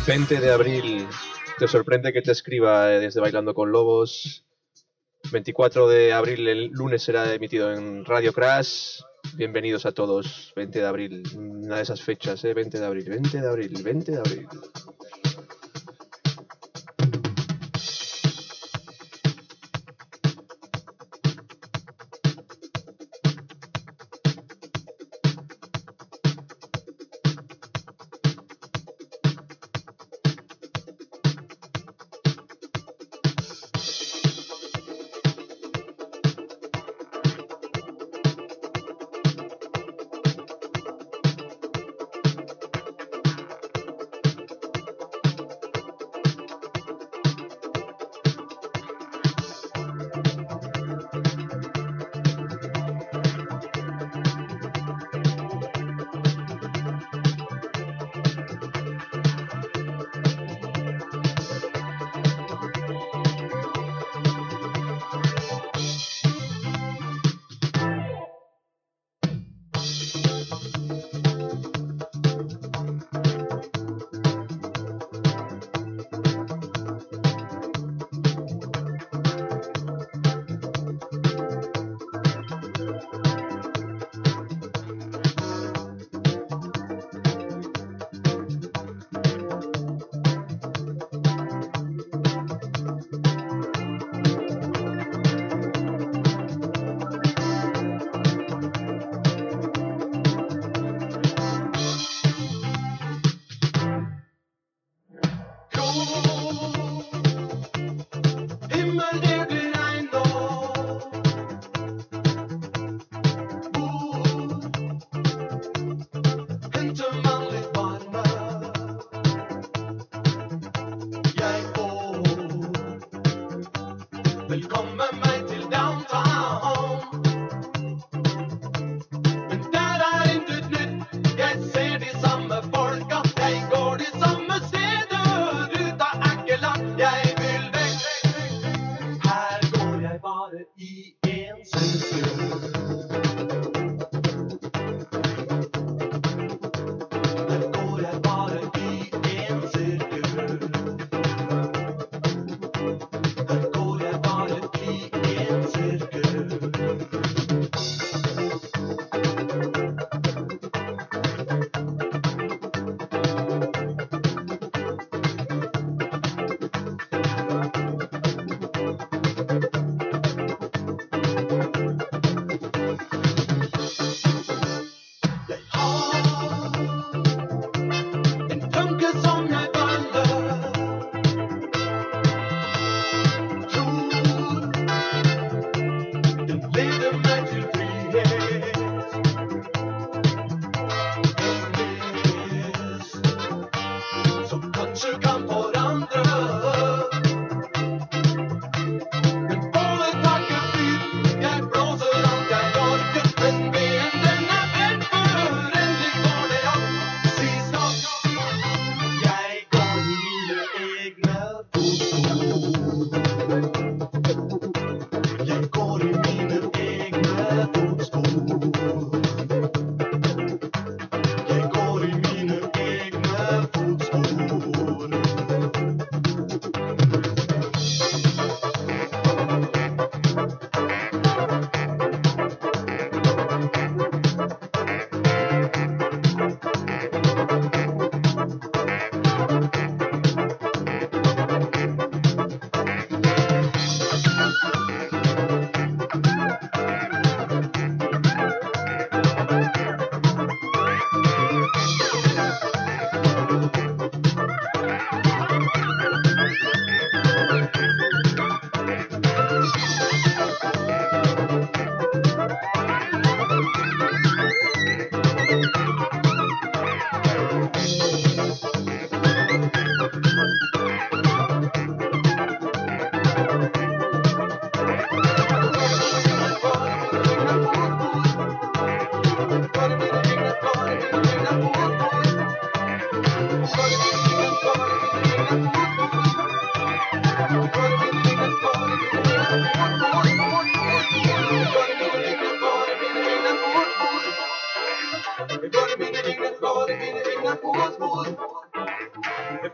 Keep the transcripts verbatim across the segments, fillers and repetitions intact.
veinte de abril, ¿te sorprende que te escriba eh, desde Bailando con Lobos? veinticuatro de abril, el lunes, será emitido en Radio Crash. Bienvenidos a todos. veinte de abril, una de esas fechas, ¿eh? veinte de abril, veinte de abril, veinte de abril.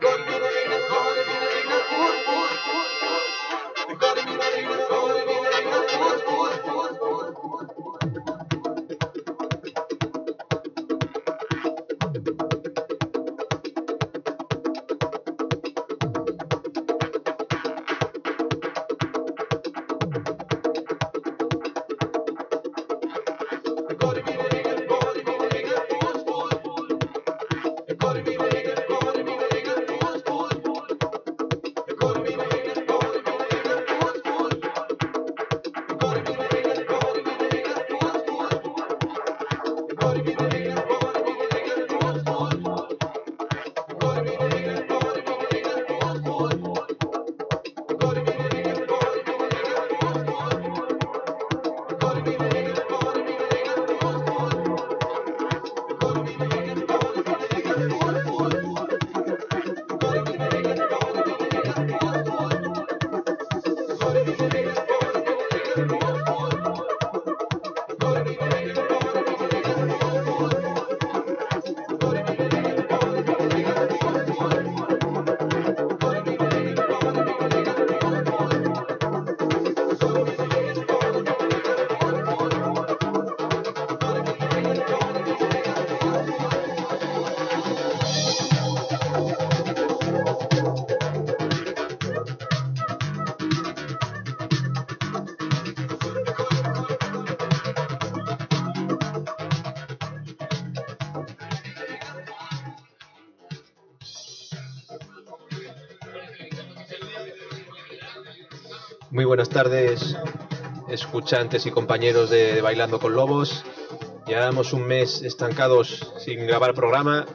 Muy buenas tardes, escuchantes y compañeros de, de Bailando con Lobos. Llevamos un mes estancados sin grabar programa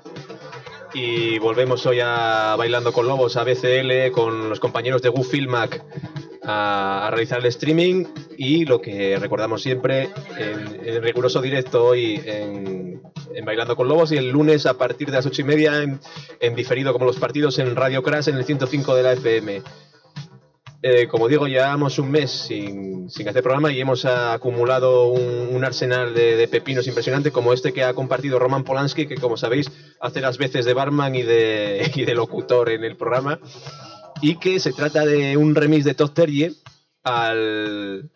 y volvemos hoy a Bailando con Lobos, a B C L, con los compañeros de GuFilmac a, a realizar el streaming y lo que recordamos siempre en, en riguroso directo hoy en, en Bailando con Lobos, y el lunes a partir de las ocho y media en, en diferido como los partidos en Radio Crash en el ciento cinco de la F M. Eh, como digo, llevamos un mes sin, sin hacer programa y hemos acumulado un, un arsenal de, de pepinos impresionante, como este que ha compartido Roman Polanski, que como sabéis hace las veces de barman y de, y de locutor en el programa, y que se trata de un remix de Todd Terje al...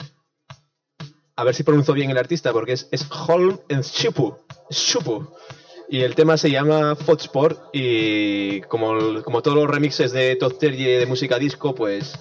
a ver si pronuncio bien el artista, porque es, es Holm and Shupu, Shupu. Y el tema se llama Fotsport, y como, como todos los remixes de Todd Terje de música disco, pues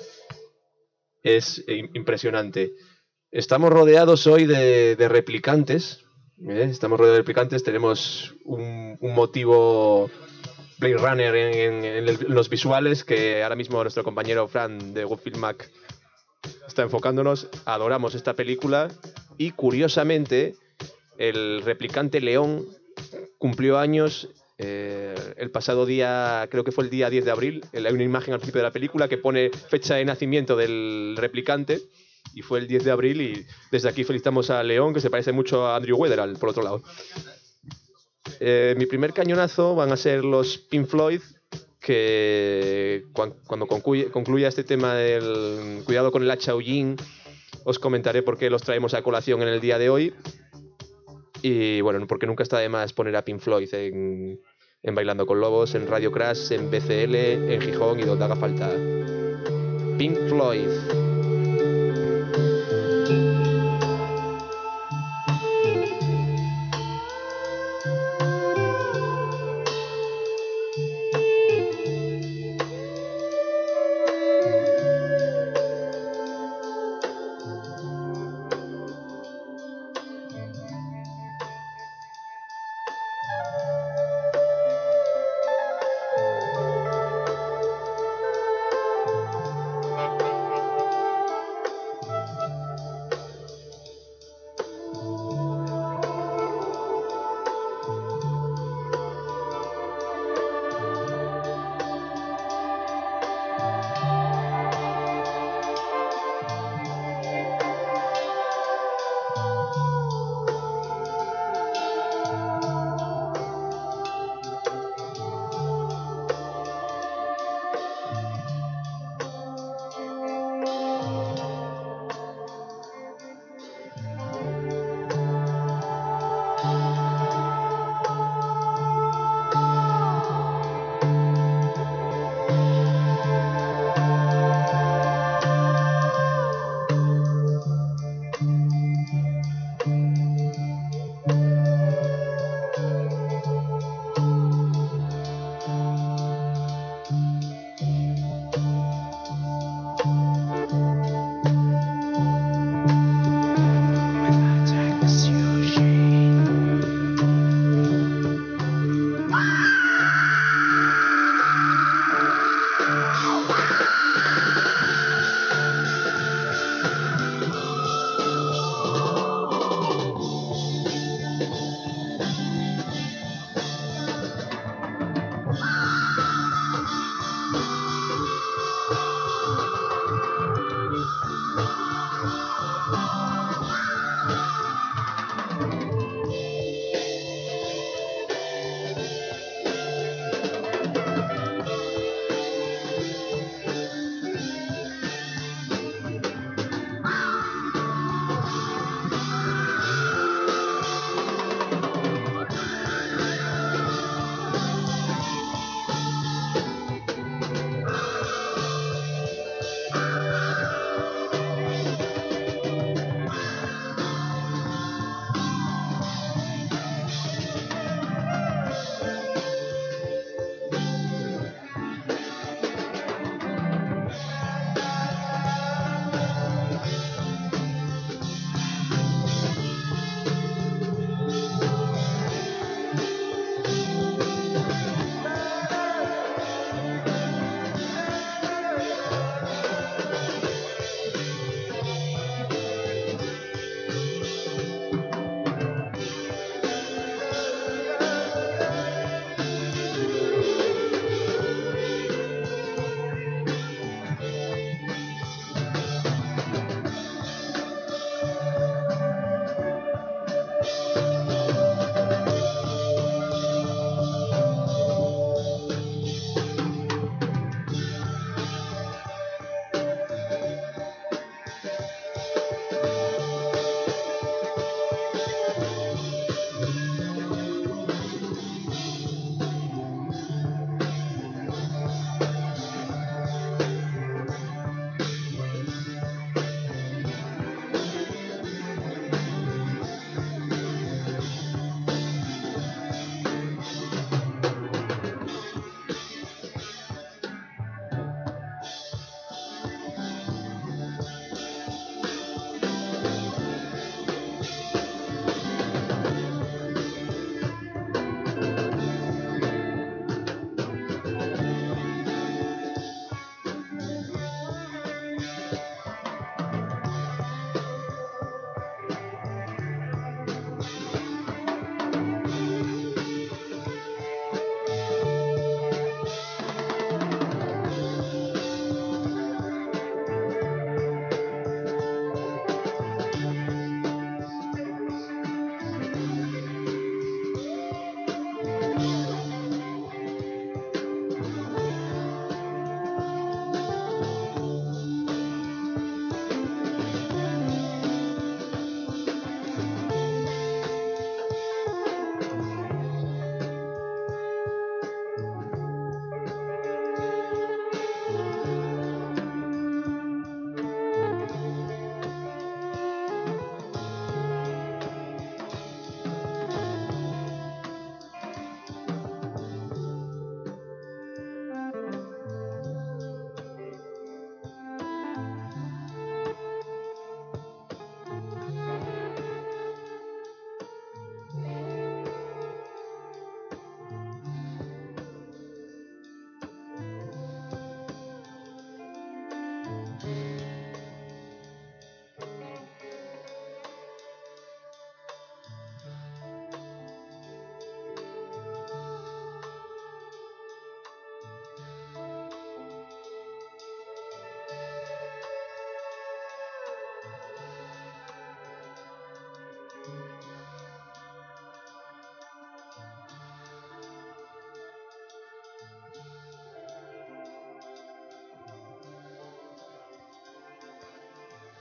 es impresionante. Estamos rodeados hoy de, de replicantes, ¿eh? Estamos rodeados de replicantes, tenemos un, un motivo Blade Runner en, en, en, el, en los visuales, que ahora mismo nuestro compañero Fran de GoFilmac está enfocándonos. Adoramos esta película y, curiosamente, el replicante León cumplió años eh, el pasado día, creo que fue el día diez de abril. Hay una imagen al principio de la película que pone fecha de nacimiento del replicante y fue el diez de abril, y desde aquí felicitamos a León, que se parece mucho a Andrew Weatherall, por otro lado. Eh, mi primer cañonazo van a ser los Pink Floyd, que cuando, cuando concluya, concluya este tema del cuidado con el hacha Hollín, os comentaré por qué los traemos a colación en el día de hoy. Y bueno, porque nunca está de más poner a Pink Floyd en, en Bailando con Lobos, en Radio Crash, en B C L, en Gijón y donde haga falta. Pink Floyd.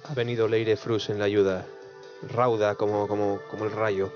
Ha venido Leire Frus en la ayuda, rauda como, como, como el rayo.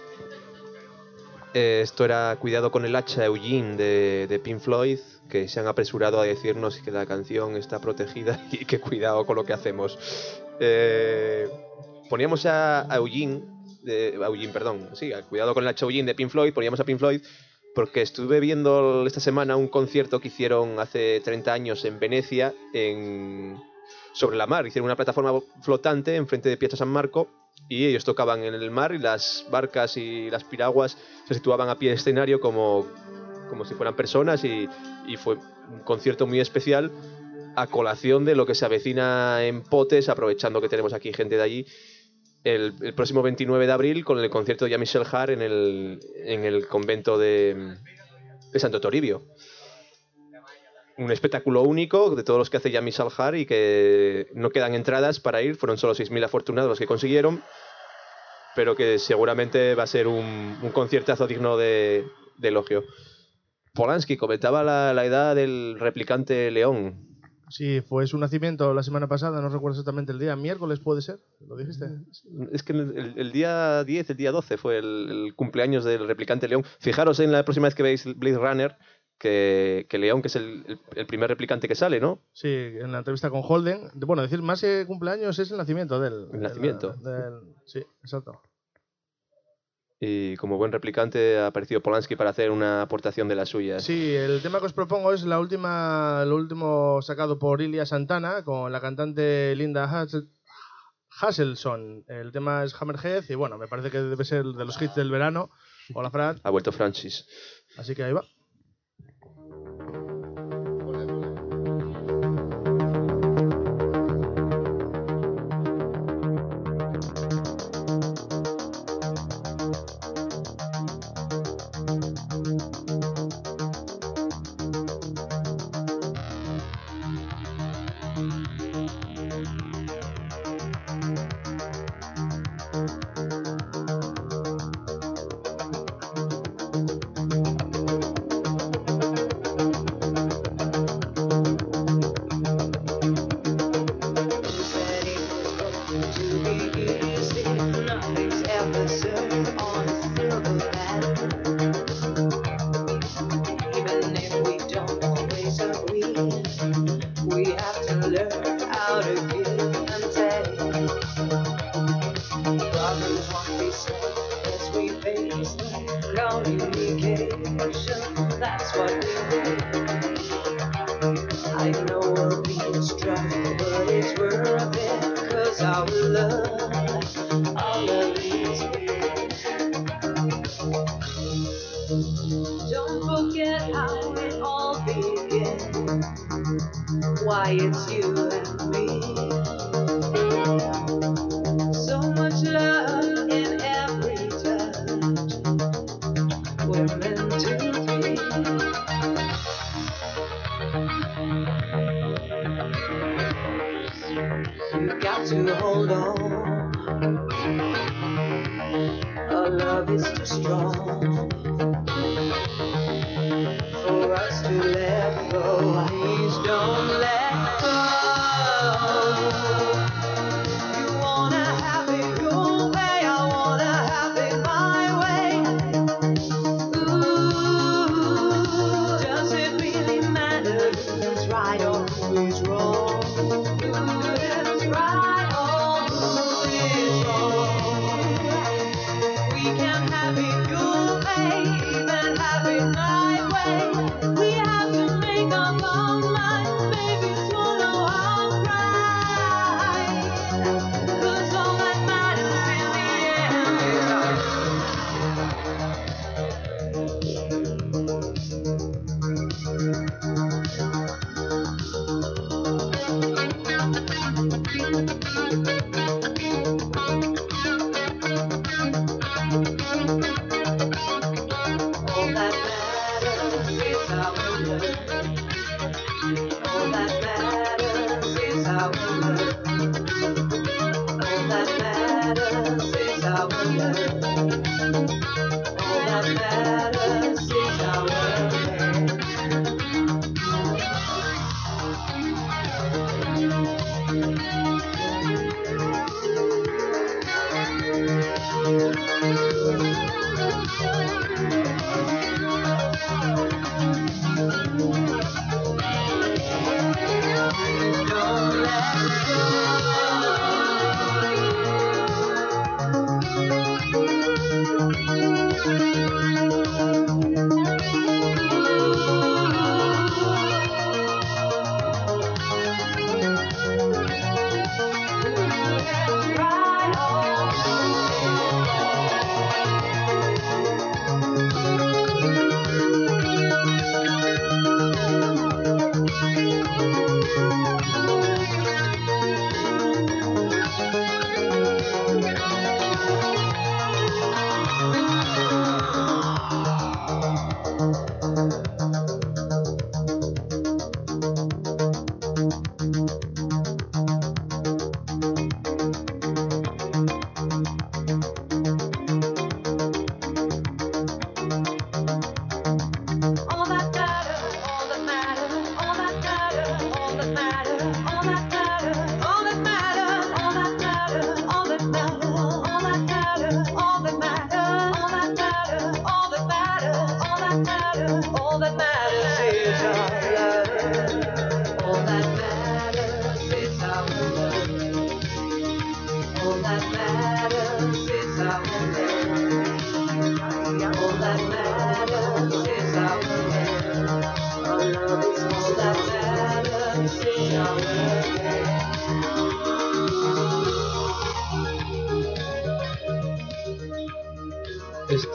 Eh, esto era Cuidado con el hacha, Eugene, de, de Pink Floyd, que se han apresurado a decirnos que la canción está protegida y que cuidado con lo que hacemos. Eh, poníamos a, a Eugene, de, a Eugene, perdón, sí, a Cuidado con el hacha, Eugene de Pink Floyd, poníamos a Pink Floyd porque estuve viendo esta semana un concierto que hicieron hace treinta años en Venecia, en, sobre la mar. Hicieron una plataforma flotante enfrente de Piazza San Marco, y ellos tocaban en el mar y las barcas y las piraguas se situaban a pie de escenario como, como si fueran personas, y, y fue un concierto muy especial a colación de lo que se avecina en Potes, aprovechando que tenemos aquí gente de allí, el, el próximo veintinueve de abril con el concierto de Jean-Michel Jarre en el, en el convento de, de Santo Toribio. Un espectáculo único de todos los que hace Jean-Michel Jarre, y que no quedan entradas para ir. Fueron solo seis mil afortunados los que consiguieron, pero que seguramente va a ser un, un conciertazo digno de, de elogio. Polanski comentaba la, la edad del replicante león. Sí, fue su nacimiento la semana pasada, no recuerdo exactamente el día. ¿Miércoles puede ser? ¿Lo dijiste? Es que el, el día diez, el día doce fue el, el cumpleaños del replicante león. Fijaros en la próxima vez que veis Blade Runner, Que, que León, que es el, el, el primer replicante que sale, ¿no? Sí, en la entrevista con Holden. Bueno, decir más que cumpleaños es el nacimiento del... El nacimiento. Del, del, sí, exacto. Y como buen replicante ha aparecido Polanski para hacer una aportación de las suyas. Sí, el tema que os propongo es la última, lo último sacado por Ilia Santana con la cantante Linda Hassel, Hasselson. El tema es Hammerhead y bueno, me parece que debe ser de los hits del verano. Hola, Fran. Ha vuelto Francis. Así que ahí va.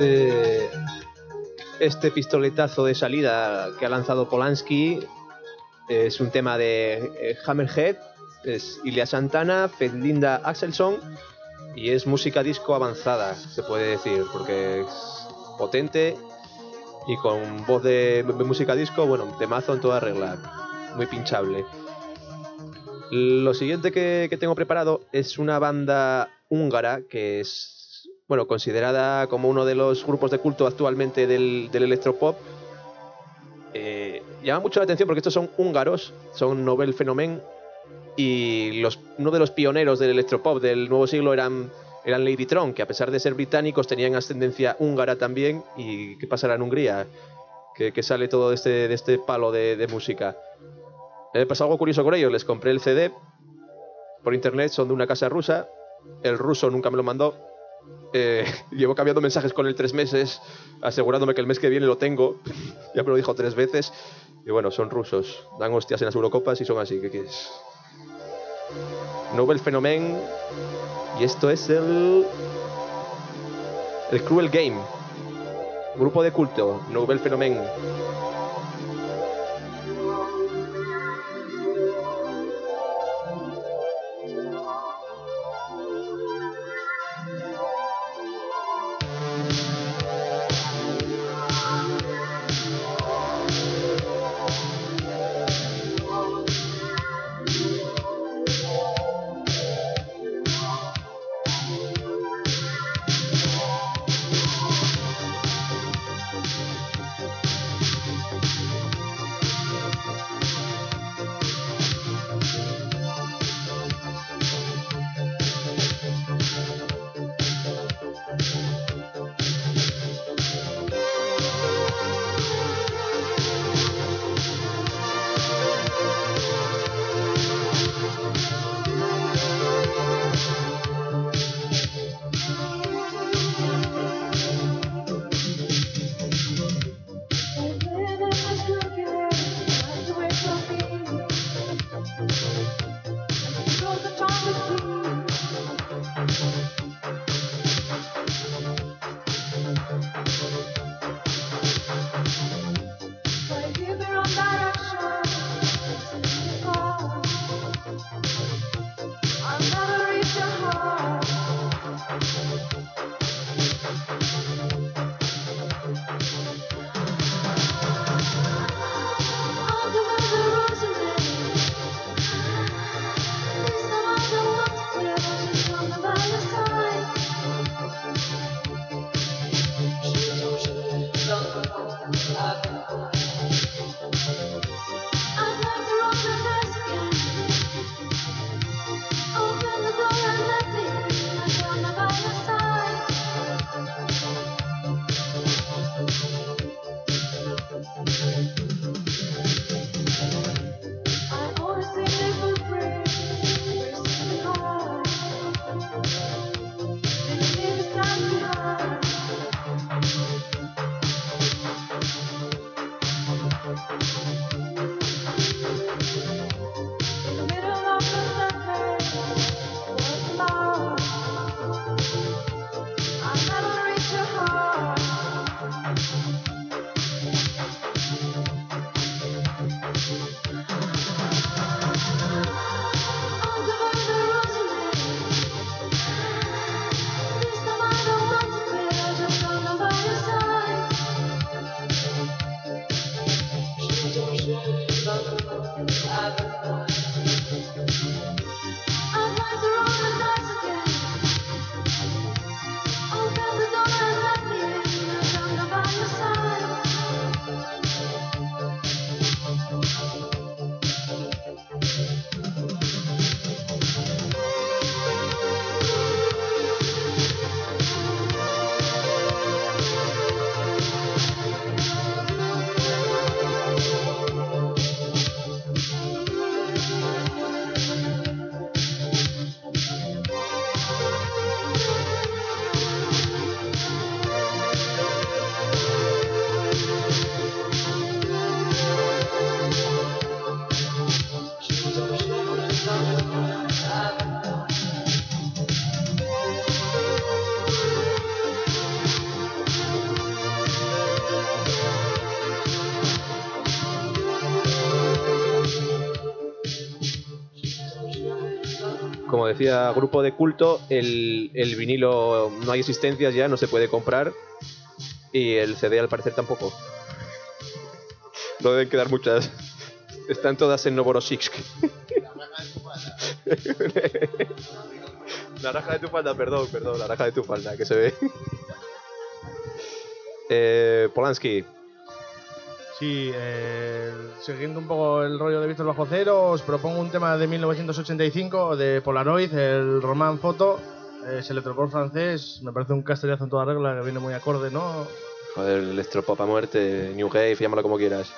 este, este pistoletazo de salida que ha lanzado Polanski es un tema de eh, Hammerhead, es Ilya Santana, Linda Axelsson y es música disco avanzada, se puede decir, porque es potente y con voz de, de música disco, bueno, temazo en toda regla, muy pinchable. Lo siguiente que, que tengo preparado es una banda húngara que es, bueno, considerada como uno de los grupos de culto actualmente del, del electropop. Eh, llama mucho la atención porque estos son húngaros, son Nobel Phenomen, y los, uno de los pioneros del electropop del nuevo siglo eran, eran Ladytron, que a pesar de ser británicos tenían ascendencia húngara también. ¿Y qué pasará en Hungría? Que, que sale todo de este, de este palo de, de música. Me pasó algo curioso con ellos, les compré el C D por internet, son de una casa rusa, el ruso nunca me lo mandó, eh, llevo cambiando mensajes con él tres meses, asegurándome que el mes que viene lo tengo, ya me lo dijo tres veces, y bueno, son rusos, dan hostias en las Eurocopas y son así, ¿qué quieres? Nobel Phenomen, y esto es el... el Cruel Game, grupo de culto, Nobel Phenomen. como decía Grupo de Culto, el, el vinilo no hay existencias ya, no se puede comprar, y el C D al parecer tampoco. No deben quedar muchas. Están todas en Novorossiysk. La raja de tu falda, perdón, perdón, la raja de tu falda, que se ve. eh, Polanski. Sí, eh, siguiendo un poco el rollo de Víctor Bajo Cero, os propongo un tema de mil novecientos ochenta y cinco de Polaroid, el Román Foto, eh, Selectropop francés, me parece un castellazo en toda regla, que viene muy acorde, ¿no? Joder, el electropop a muerte, New Wave, llámalo como quieras.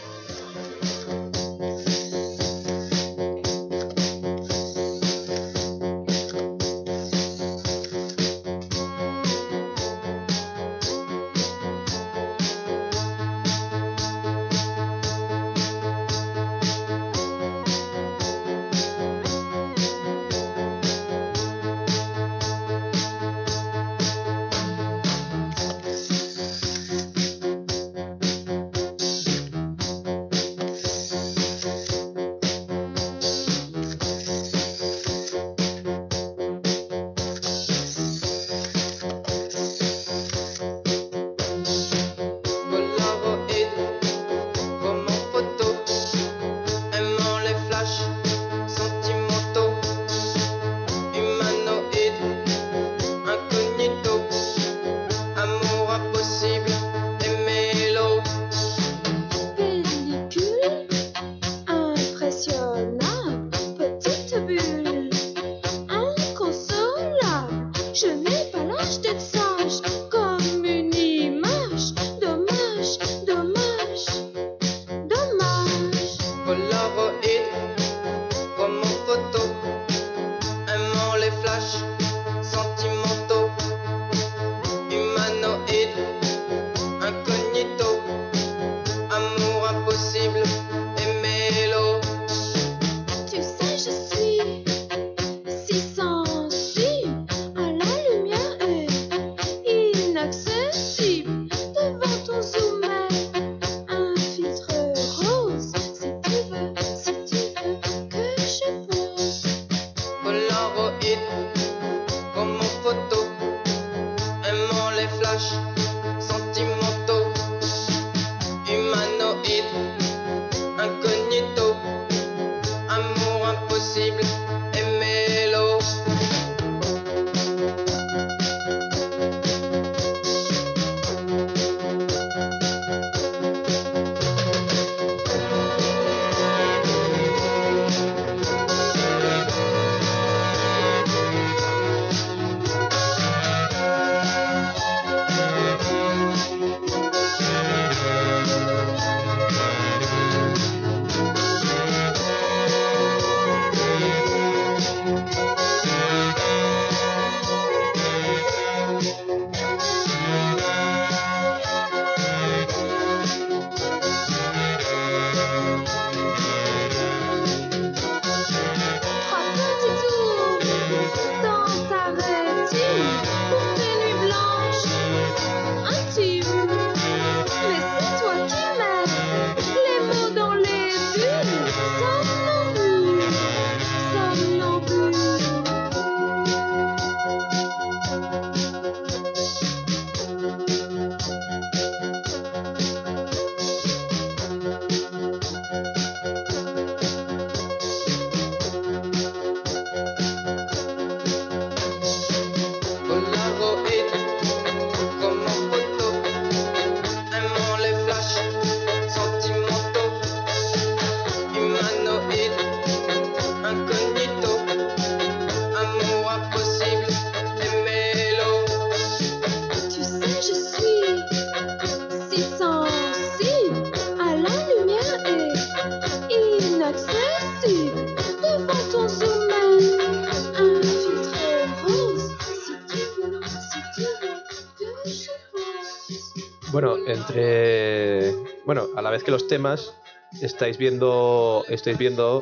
Bueno, entre... Bueno, a la vez que los temas estáis viendo estáis viendo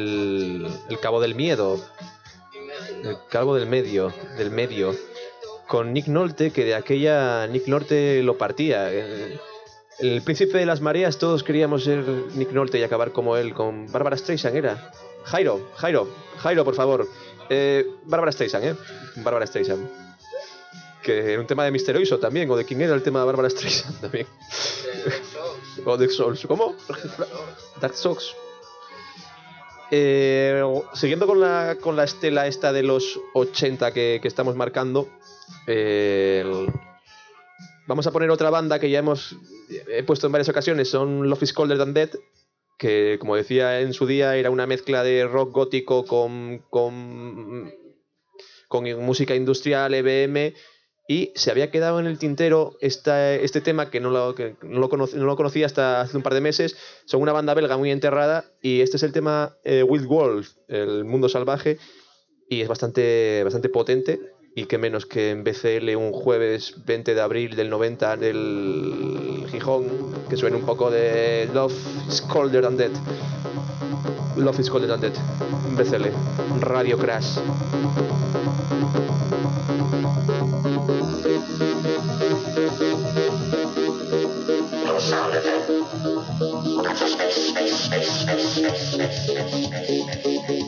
el, el Cabo del Miedo, el Cabo del Medio, del Medio, con Nick Nolte, que de aquella Nick Nolte lo partía. El, el príncipe de las mareas, todos queríamos ser Nick Nolte y acabar como él, con Barbara Streisand, ¿era? Jairo, Jairo, Jairo, por favor. Eh, Bárbara Streisand, ¿eh? Bárbara Streisand. Que era un tema de mister Oizo también, o de quién era el tema de Bárbara Streisand también. O de Souls. ¿Cómo? Dark Souls. Eh, siguiendo con la, con la estela esta de los ochenta que, que estamos marcando, eh, el, vamos a poner otra banda que ya hemos he puesto en varias ocasiones, son Love is Colder Than Dead, que como decía en su día era una mezcla de rock gótico con, con, con música industrial, E B M, y se había quedado en el tintero esta, este tema que, no lo, que no, lo conocí, no lo conocía hasta hace un par de meses. Son una banda belga muy enterrada y este es el tema eh, Wild Wolf, el mundo salvaje, y es bastante, bastante potente. Y qué menos que en B C L un jueves veinte de abril del noventa del Gijón, que suene un poco de Love is Colder Than Dead. Love is Colder Than Dead, B C L, Radio Crash. No sound of it. That's a space, space, space, space, space, space, space, space.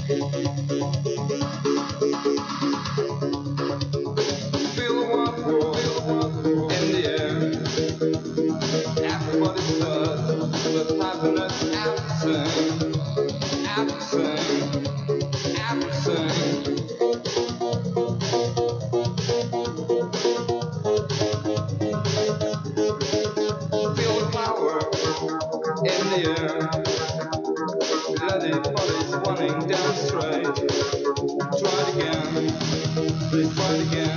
Feel the warm world in the air. Everybody's touched with happiness. Everything, everything, everything. In the air, bloody bodies running down straight. Try it again, please try it again.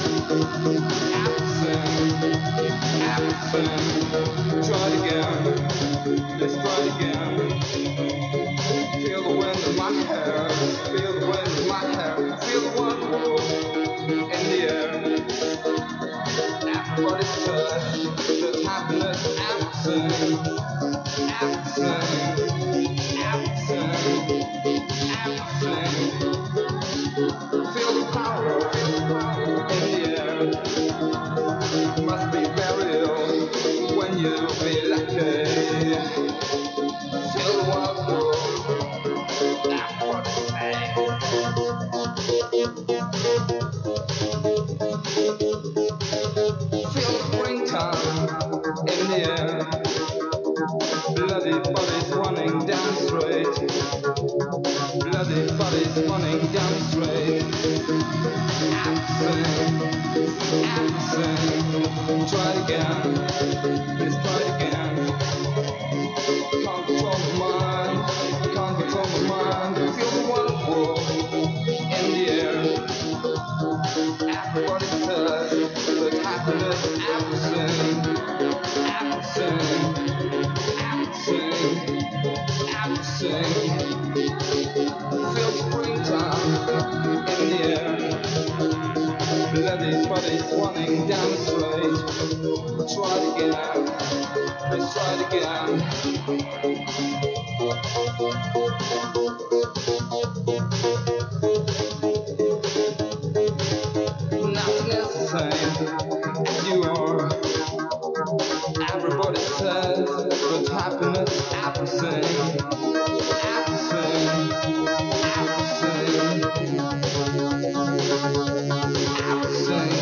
Everything, everything. Try it again, please try it again. Feel the wind in my hair, feel the wind in my hair. Feel the one world in the air. Everybody's touched with happiness. Everything. Everything, everything, everything. Feel the power in the air. Must be very ill when you feel lucky. Feel the wild world, that's what I say. Feel the springtime in the air. Bloody bodies running down straight. Bloody bodies running down straight. Everything, everything. Try it again, please try it again. Can't control my mind, can't control my mind. Feel the wild world in the air. Everybody's touched with happiness. Everything, everything. Everything, feel springtime in the air. Bloody bodies running down the street. Try it again, let's try it again. Nothing is the same as you are. Everybody says but happiness, everything, everything, everything, everything.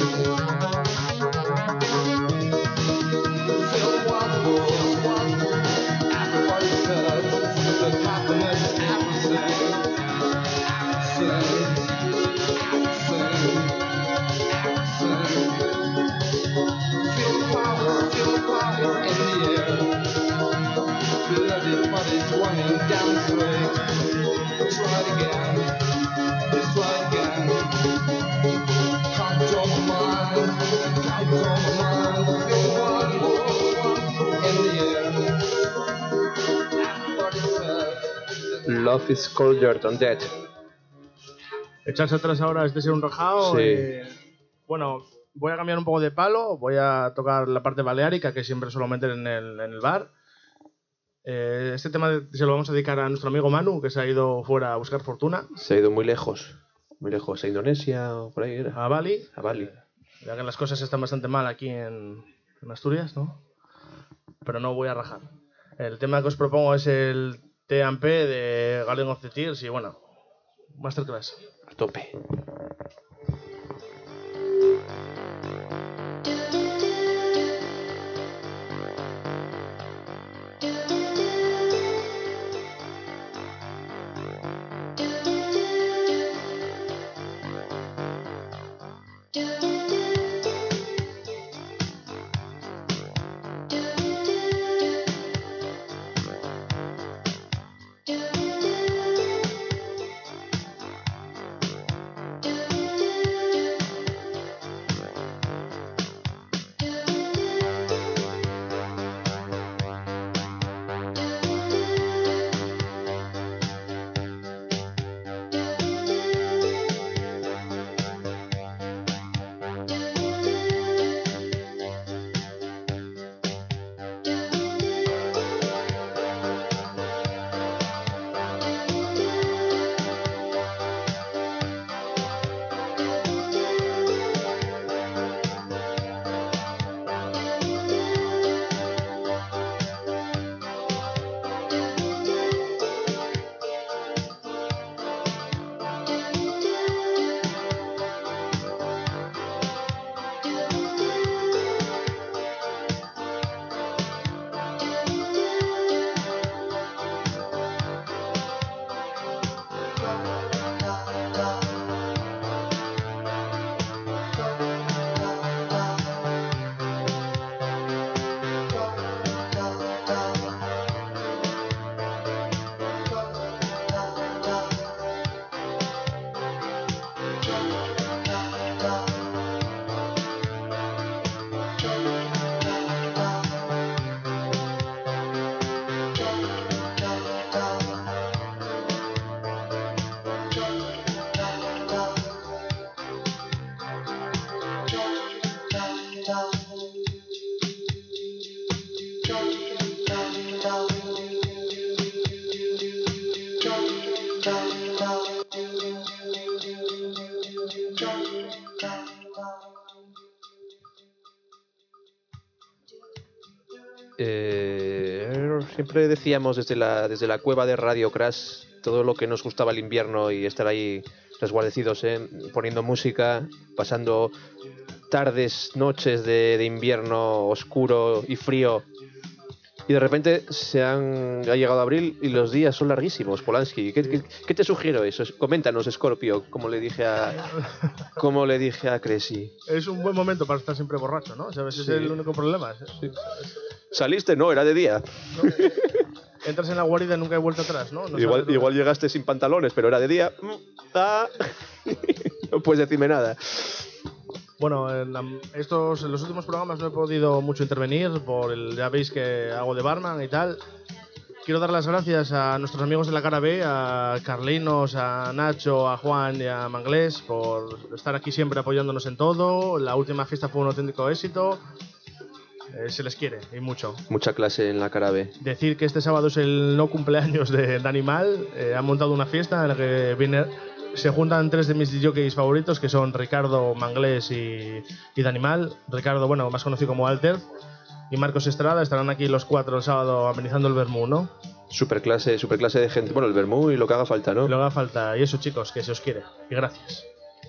Feel the wild world. Everybody says but happiness, everything, everything, everything, everything. Feel the power, feel the power in the air. Bloody bodies running down straight. Try it again, let's try it again. Can't control my mind, can't control my mind. Feel the one world in the air. Everybody says Love is Colder Than Dead. Echarse atrás ahora es de ser un rajao. Sí. Eh, bueno, voy a cambiar un poco de palo. Voy a tocar la parte baleárica que siempre suelo meter en el, en el bar. Eh, este tema se lo vamos a dedicar a nuestro amigo Manu, que se ha ido fuera a buscar fortuna. Se ha ido muy lejos, muy lejos, a Indonesia o por ahí era. A Bali. A Bali. Ya que las cosas están bastante mal aquí en, en Asturias, ¿no? Pero no voy a rajar. El tema que os propongo es el T and P de Garden of the Tears y bueno, Masterclass. A tope. Eh, siempre decíamos desde la, desde la cueva de Radio Crash todo lo que nos gustaba el invierno y estar ahí resguardecidos, ¿eh? Poniendo música, pasando tardes, noches de, de invierno oscuro y frío. Y de repente se han, ha llegado abril y los días son larguísimos, Polanski. ¿Qué, qué, qué te sugiero eso? Coméntanos, Scorpio, como le dije a, como le dije a Cressy. Es un buen momento para estar siempre borracho, ¿no? ¿Sabes? Sí. Es el único problema. Sí. ¿Saliste? No, era de día. No, eh, entras en la guarida y nunca hay vuelta atrás, ¿no? no igual, igual llegaste sin pantalones, pero era de día. Ah, no puedes decirme nada. Bueno, en, la, estos, en los últimos programas no he podido mucho intervenir, por el, ya veis que hago de barman y tal. Quiero dar las gracias a nuestros amigos de la cara B, a Carlinos, a Nacho, a Juan y a Manglés por estar aquí siempre apoyándonos en todo. La última fiesta fue un auténtico éxito. Eh, se les quiere, y mucho. Mucha clase en la cara B. Decir que este sábado es el no cumpleaños de Danimal. Eh, han montado una fiesta en la que viene... Se juntan tres de mis jockeys favoritos, que son Ricardo, Manglés y, y Danimal. Ricardo, bueno, más conocido como Alter, y Marcos Estrada. Estarán aquí los cuatro el sábado amenizando el vermú, ¿no? Super clase, super clase de gente. Bueno, el vermú y lo que haga falta, ¿no? Lo que haga falta. Y eso, chicos, que se os quiere. Y gracias.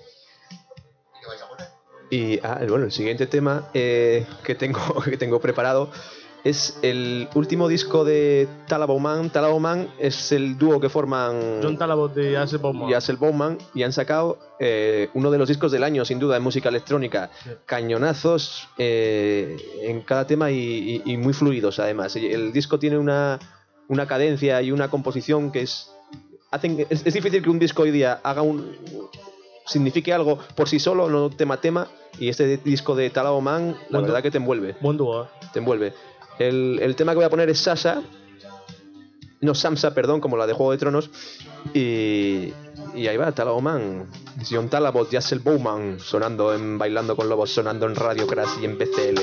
Y ah, bueno, el siguiente tema eh, que, tengo, que tengo preparado es el último disco de Talabot Man. Talabot Man es el dúo que forman John Talabot y Axel Bowman. Y Axel Bowman, y han sacado eh, uno de los discos del año, sin duda, en música electrónica. Sí. Cañonazos eh, en cada tema y, y, y muy fluidos, además. El disco tiene una, una cadencia y una composición que es, hacen, es... Es difícil que un disco hoy día haga un... signifique algo por sí solo, no tema a tema. Y este disco de Talabot Man, la buen verdad que te envuelve. Buen dúo. Te envuelve. El, el tema que voy a poner es Sasha, no Samsa, perdón, como la de Juego de Tronos. Y, y ahí va, Talabot Man, John Talabot y Axel Bowman sonando en Bailando con Lobos, sonando en Radio Crash y en B C L.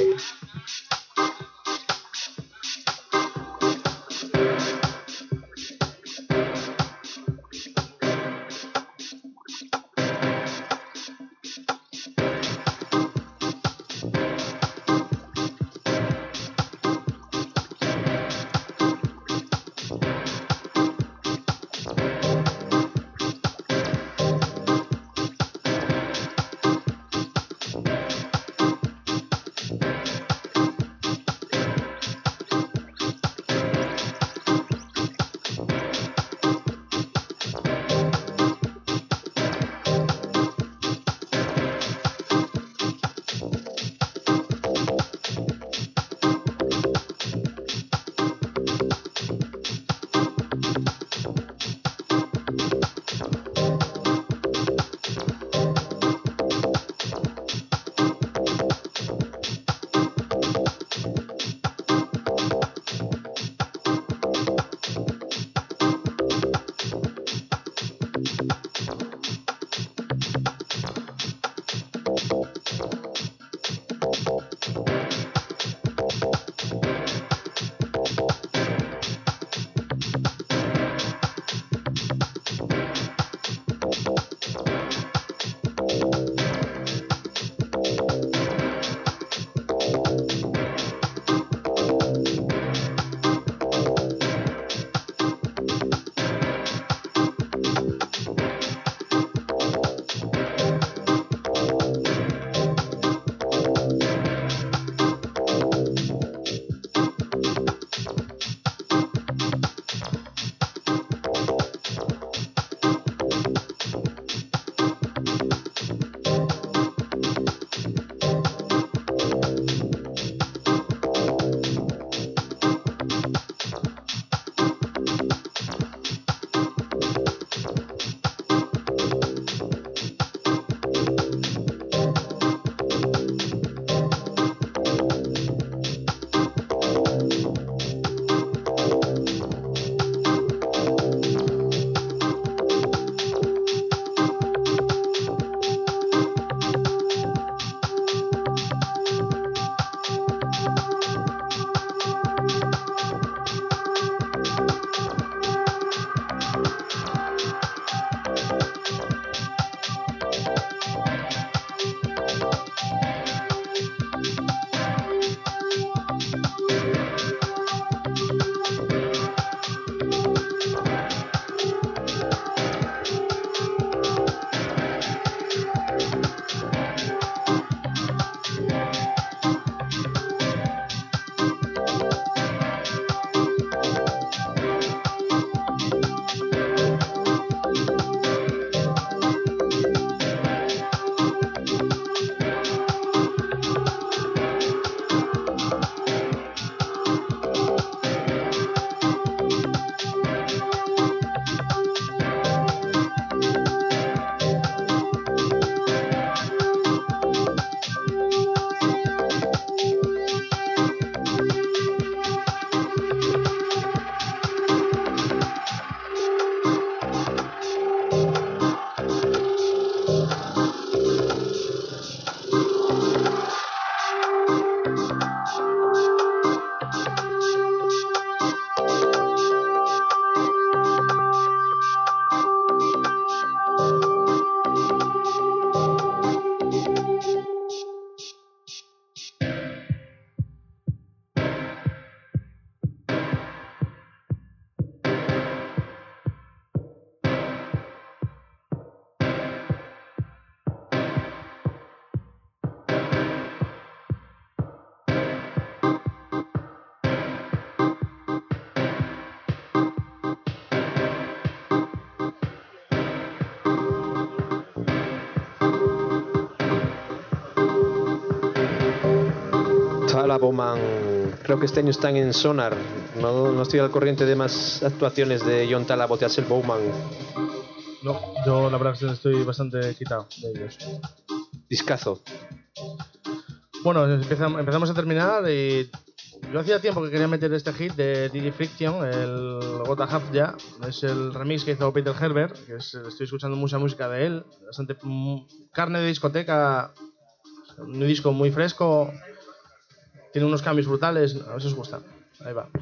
Bowman, creo que este año están en Sonar. No, no estoy al corriente de más actuaciones de John Talabot y Axel Bowman. No, yo la verdad es que estoy bastante quitado de ellos. Discazo. Bueno, empezamos, empezamos a terminar y yo hacía tiempo que quería meter este hit de D J Friction, el What a Half Ya. Es el remix que hizo Peter Herbert, que es, estoy escuchando mucha música de él, bastante mm, carne de discoteca, un disco muy fresco, tiene unos cambios brutales, a ver si os gusta. Ahí va.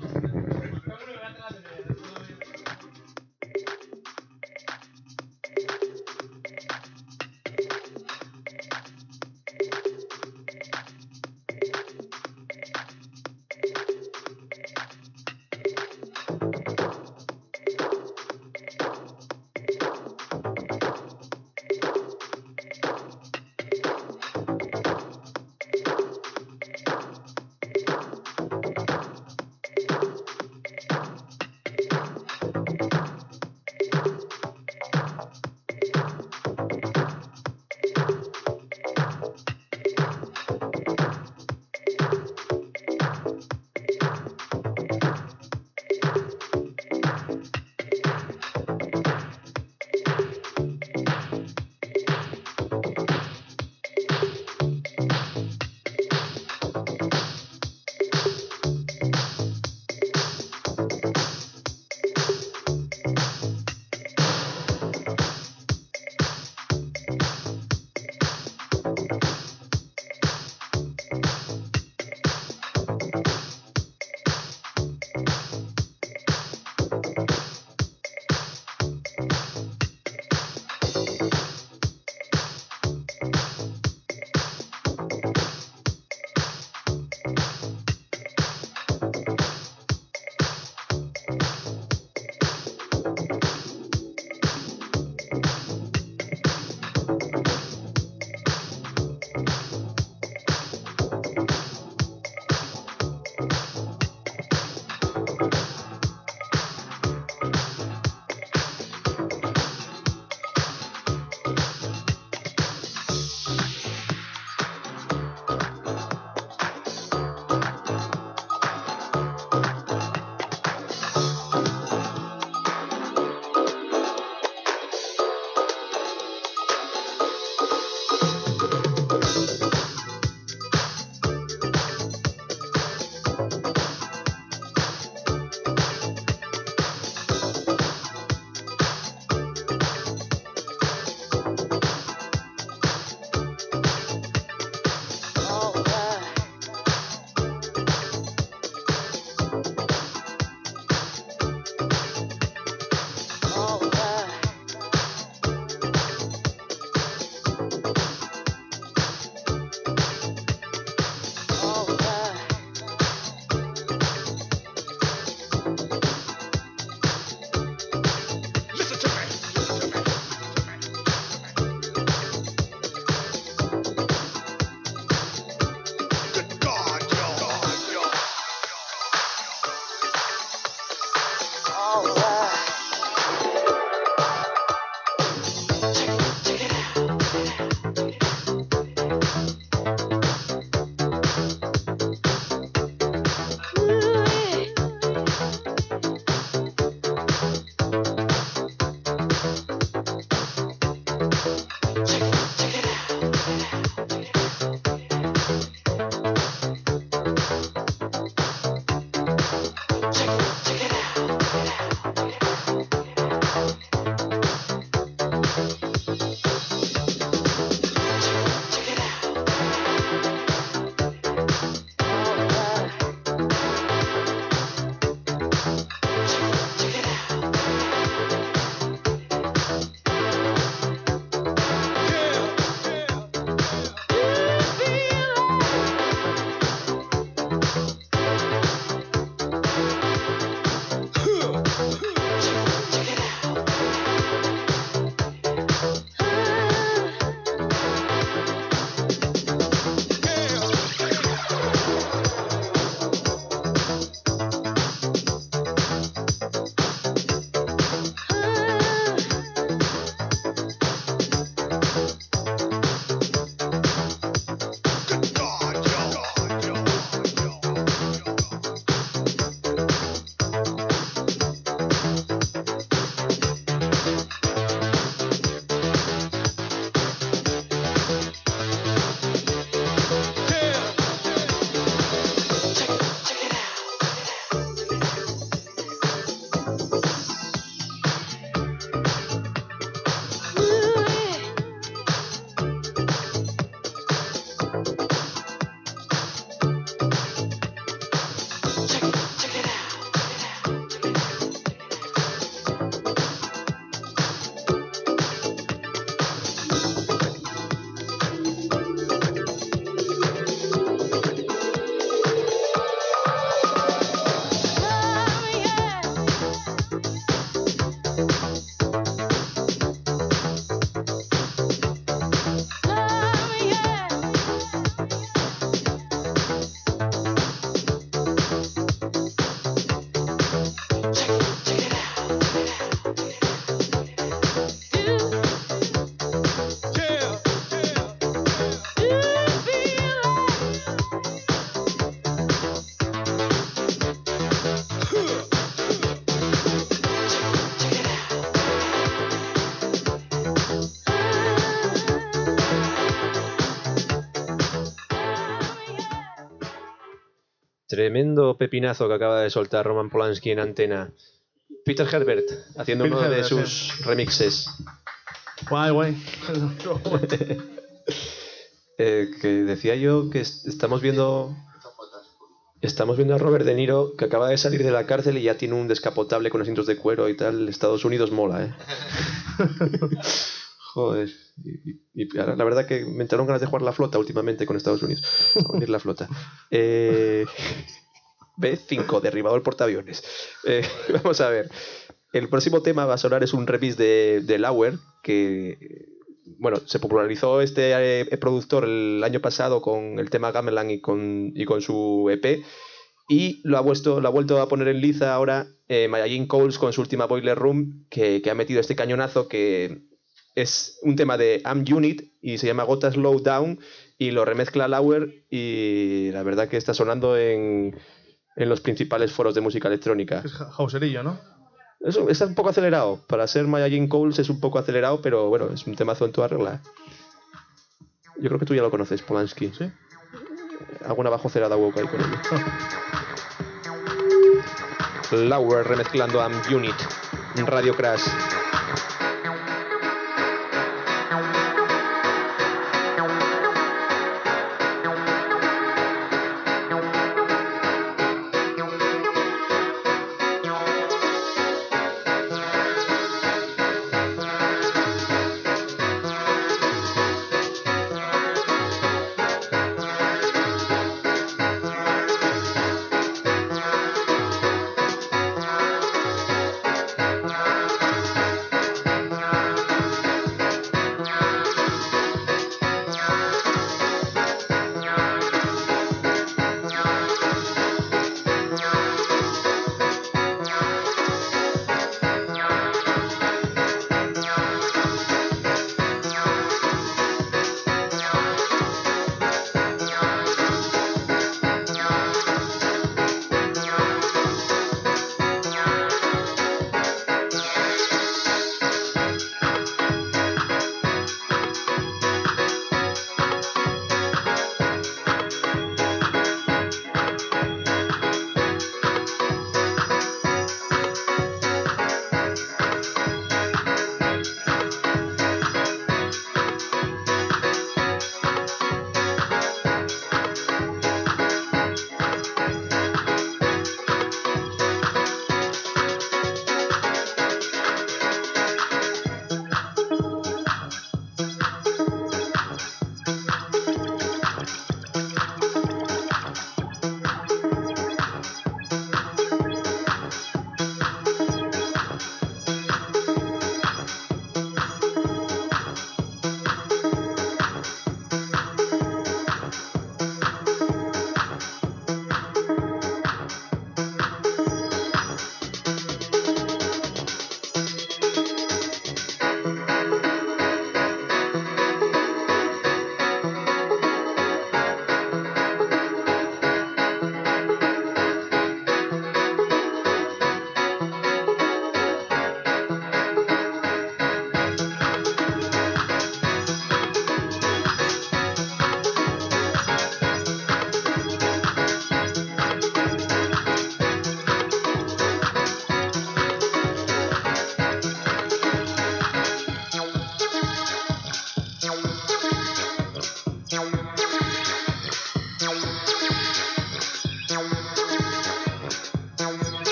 Tremendo pepinazo que acaba de soltar Roman Polanski en antena. Peter Herbert, haciendo Peter uno de Herbert, sus sí. remixes. Guay, guay. Eh, que decía yo que est- estamos viendo estamos viendo a Robert De Niro, que acaba de salir de la cárcel y ya tiene un descapotable con asientos de cuero y tal. Estados Unidos mola, ¿eh? Joder. Y, y- y ahora la verdad que me entraron ganas de jugar la flota últimamente con Estados Unidos. A unir la flota. Eh, B cinco, derribado el portaaviones. Eh, vamos a ver. El próximo tema va a sonar es un remix de, de Lauer, que bueno, se popularizó este eh, productor el año pasado con el tema Gamelan y con, y con su E P, y lo ha, vuelto, lo ha vuelto a poner en liza ahora eh, Mayagin Coles con su última Boiler Room, que, que ha metido este cañonazo que es un tema de Am Unit y se llama Gotta Slow Down, y lo remezcla Lauer, y la verdad que está sonando en, en los principales foros de música electrónica. Es hauserillo, ¿no? Eso, está un poco acelerado. Para ser Mayagin Coles es un poco acelerado, pero bueno, es un temazo en toda regla. Yo creo que tú ya lo conoces, Polanski. Sí. Alguna bajo cerada woke ahí con ello. Lauer remezclando Am Unit en Radio Crash.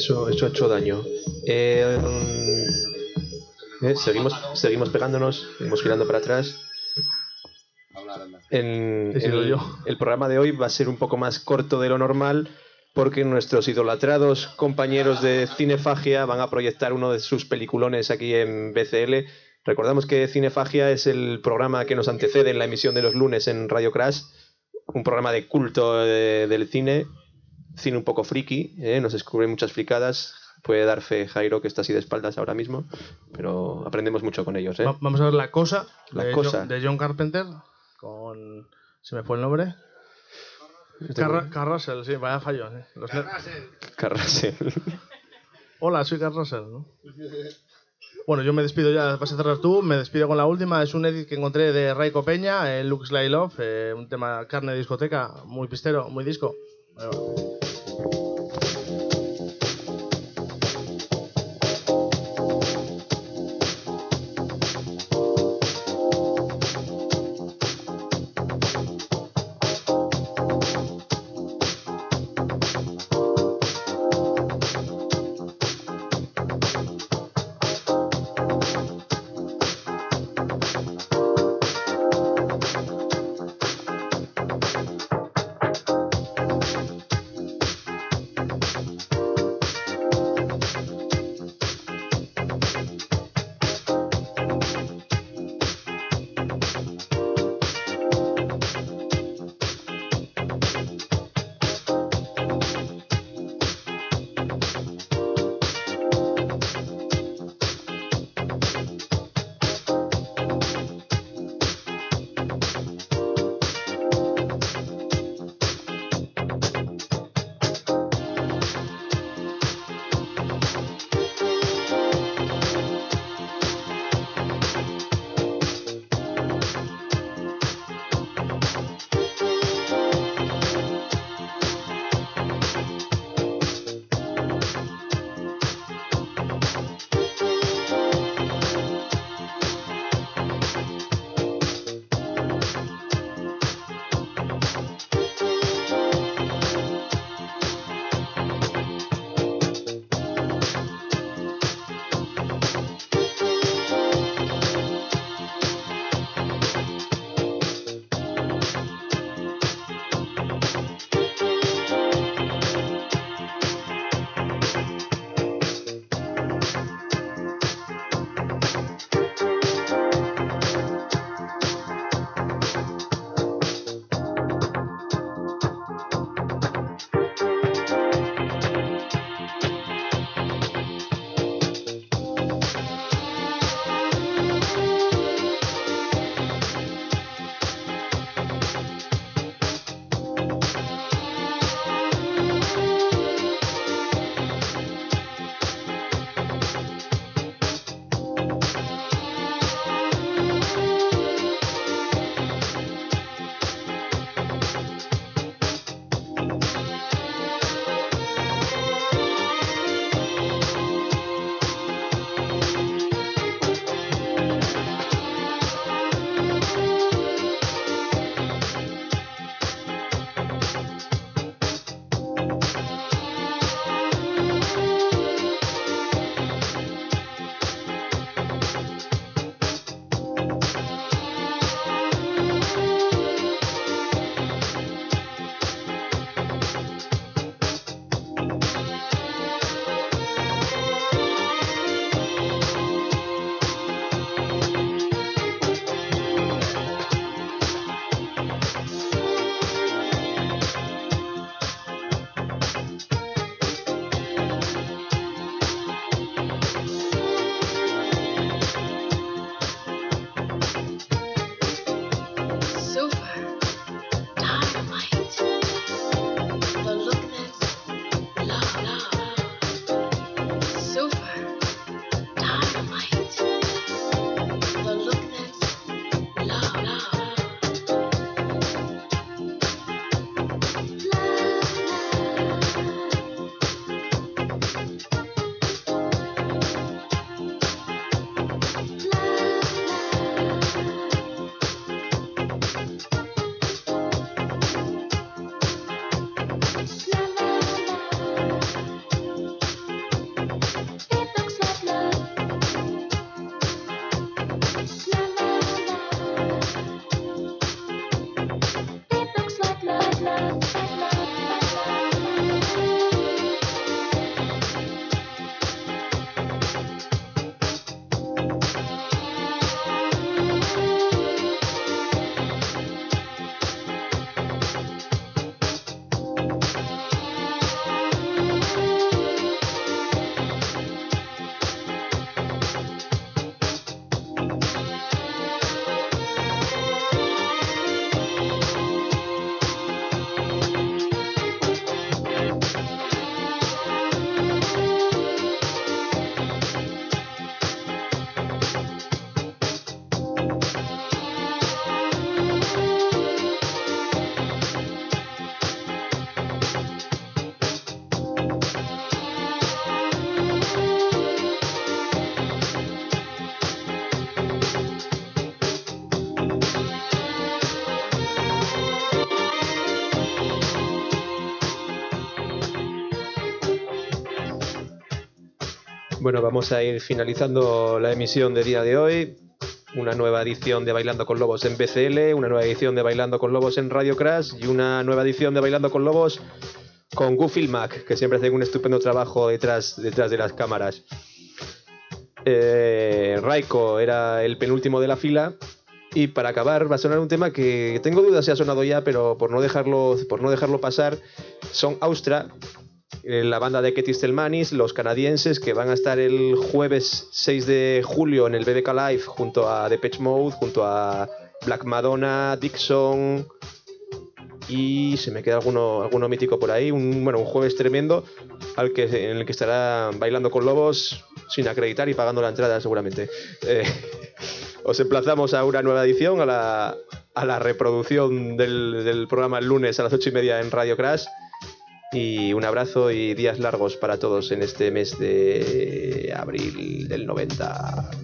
Eso, eso ha hecho daño. Eh, eh, seguimos, seguimos pegándonos, seguimos girando para atrás. En, He sido el, yo. el programa de hoy va a ser un poco más corto de lo normal porque nuestros idolatrados compañeros de Cinefagia van a proyectar uno de sus peliculones aquí en B C L. Recordamos que Cinefagia es el programa que nos antecede en la emisión de los lunes en Radio Crash, un programa de culto de, del cine, cine un poco friki, ¿eh? Nos descubre muchas fricadas. Puede dar fe Jairo, que está así de espaldas ahora mismo, pero aprendemos mucho con ellos. ¿eh? Va- Vamos a ver La Cosa, La de, Cosa. John, de John Carpenter, con... ¿Se me fue el nombre? Carra- Carl Russell, sí, vaya fallo. ¿eh? Los ner- Carrasel. Hola, soy Carl Russell, ¿no? Bueno, yo me despido ya, vas a cerrar tú, me despido con la última, es un edit que encontré de Raiko Peña, en Looks Like Love, eh, un tema carne de discoteca, muy pistero, muy disco. Ahí va. Bueno, vamos a ir finalizando la emisión de día de hoy. Una nueva edición de Bailando con Lobos en B C L, una nueva edición de Bailando con Lobos en Radio Crash y una nueva edición de Bailando con Lobos con Goofy Mac, que siempre hacen un estupendo trabajo detrás, detrás de las cámaras. Eh, Raiko era el penúltimo de la fila. Y para acabar va a sonar un tema que tengo dudas si ha sonado ya, pero por no dejarlo, por no dejarlo pasar, son Austra, la banda de Ketistelmanis, los canadienses, que van a estar el jueves seis de julio en el B B K Live junto a Depeche Mode, junto a Black Madonna, Dixon y se me queda alguno, alguno mítico por ahí. Un, bueno, un jueves tremendo al que, en el que estará Bailando con Lobos sin acreditar y pagando la entrada seguramente. Eh, os emplazamos a una nueva edición, a la, a la reproducción del, del programa el lunes a las ocho y media en Radio Crash. Y un abrazo y días largos para todos en este mes de abril del noventa.